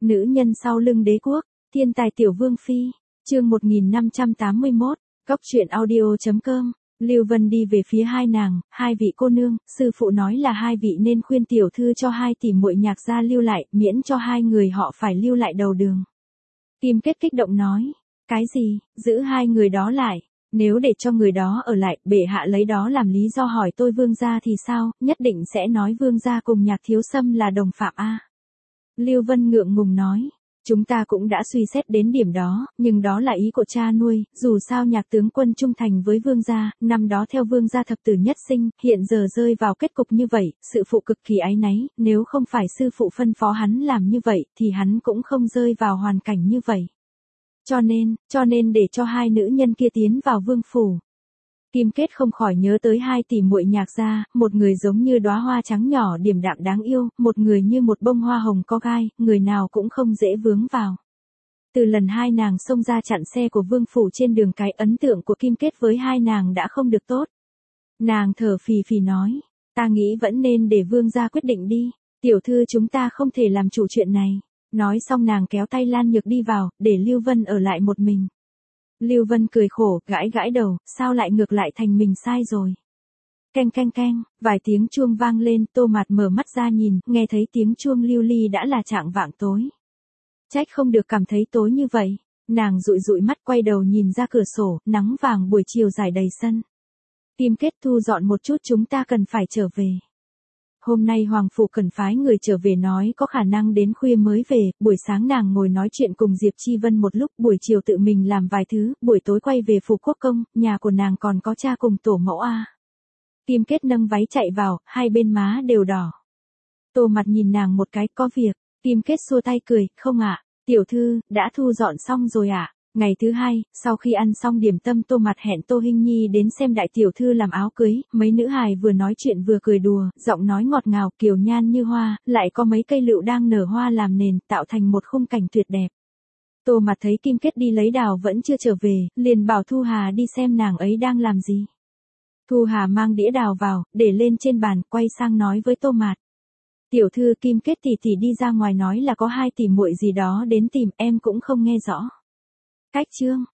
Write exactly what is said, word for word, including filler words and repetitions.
Nữ nhân sau lưng đế quốc, thiên tài tiểu vương phi, chương một nghìn năm trăm tám mươi mốt, góc truyện audio chấm com. Lưu Vân đi về phía hai nàng, hai vị cô nương, sư phụ nói là hai vị nên khuyên tiểu thư cho hai tỷ muội Nhạc gia lưu lại, miễn cho hai người họ phải lưu lại đầu đường. Kim Kết kích động nói, cái gì, giữ hai người đó lại, nếu để cho người đó ở lại, bệ hạ lấy đó làm lý do hỏi tôi vương gia thì sao, nhất định sẽ nói vương gia cùng Nhạc thiếu sâm là đồng phạm a. Lưu Vân ngượng ngùng nói. Chúng ta cũng đã suy xét đến điểm đó, nhưng đó là ý của cha nuôi, dù sao Nhạc tướng quân trung thành với vương gia, năm đó theo vương gia thập tử nhất sinh, hiện giờ rơi vào kết cục như vậy, sự phụ cực kỳ áy náy, nếu không phải sư phụ phân phó hắn làm như vậy, thì hắn cũng không rơi vào hoàn cảnh như vậy. Cho nên, cho nên để cho hai nữ nhân kia tiến vào vương phủ. Kim Kết không khỏi nhớ tới hai tỷ muội Nhạc gia, một người giống như đóa hoa trắng nhỏ điềm đạm đáng yêu, một người như một bông hoa hồng có gai, người nào cũng không dễ vướng vào. Từ lần hai nàng xông ra chặn xe của vương phủ trên đường cái, ấn tượng của Kim Kết với hai nàng đã không được tốt. Nàng thở phì phì nói, ta nghĩ vẫn nên để vương gia quyết định đi, tiểu thư chúng ta không thể làm chủ chuyện này. Nói xong nàng kéo tay Lan Nhược đi vào, để Lưu Vân ở lại một mình. Lưu Vân cười khổ, gãi gãi đầu, sao lại ngược lại thành mình sai rồi. Keng keng keng, vài tiếng chuông vang lên, Tô Mạt mở mắt ra nhìn, nghe thấy tiếng chuông lưu ly đã là chạng vạng tối. Trách không được cảm thấy tối như vậy, nàng dụi dụi mắt quay đầu nhìn ra cửa sổ, nắng vàng buổi chiều rải đầy sân. Kim Kết thu dọn một chút, chúng ta cần phải trở về. Hôm nay Hoàng Phủ cần phái người trở về, nói có khả năng đến khuya mới về, buổi sáng nàng ngồi nói chuyện cùng Diệp Chi Vân một lúc, buổi chiều tự mình làm vài thứ, buổi tối quay về Phủ Quốc Công, nhà của nàng còn có cha cùng tổ mẫu a. Kim Kết nâng váy chạy vào, hai bên má đều đỏ. Tô Mặt nhìn nàng một cái, có việc. Kim Kết xua tay cười, không ạ, tiểu thư, đã thu dọn xong rồi ạ. Ngày thứ hai, sau khi ăn xong điểm tâm, Tô Mặt hẹn Tô Hinh Nhi đến xem đại tiểu thư làm áo cưới, mấy nữ hài vừa nói chuyện vừa cười đùa, giọng nói ngọt ngào, kiều nhan như hoa, lại có mấy cây lựu đang nở hoa làm nền, tạo thành một khung cảnh tuyệt đẹp. Tô Mặt thấy Kim Kết đi lấy đào vẫn chưa trở về, liền bảo Thu Hà đi xem nàng ấy đang làm gì. Thu Hà mang đĩa đào vào, để lên trên bàn, quay sang nói với Tô Mặt. Tiểu thư, Kim Kết tỷ tỷ đi ra ngoài nói là có hai tỷ muội gì đó đến tìm, em cũng không nghe rõ. Cách chương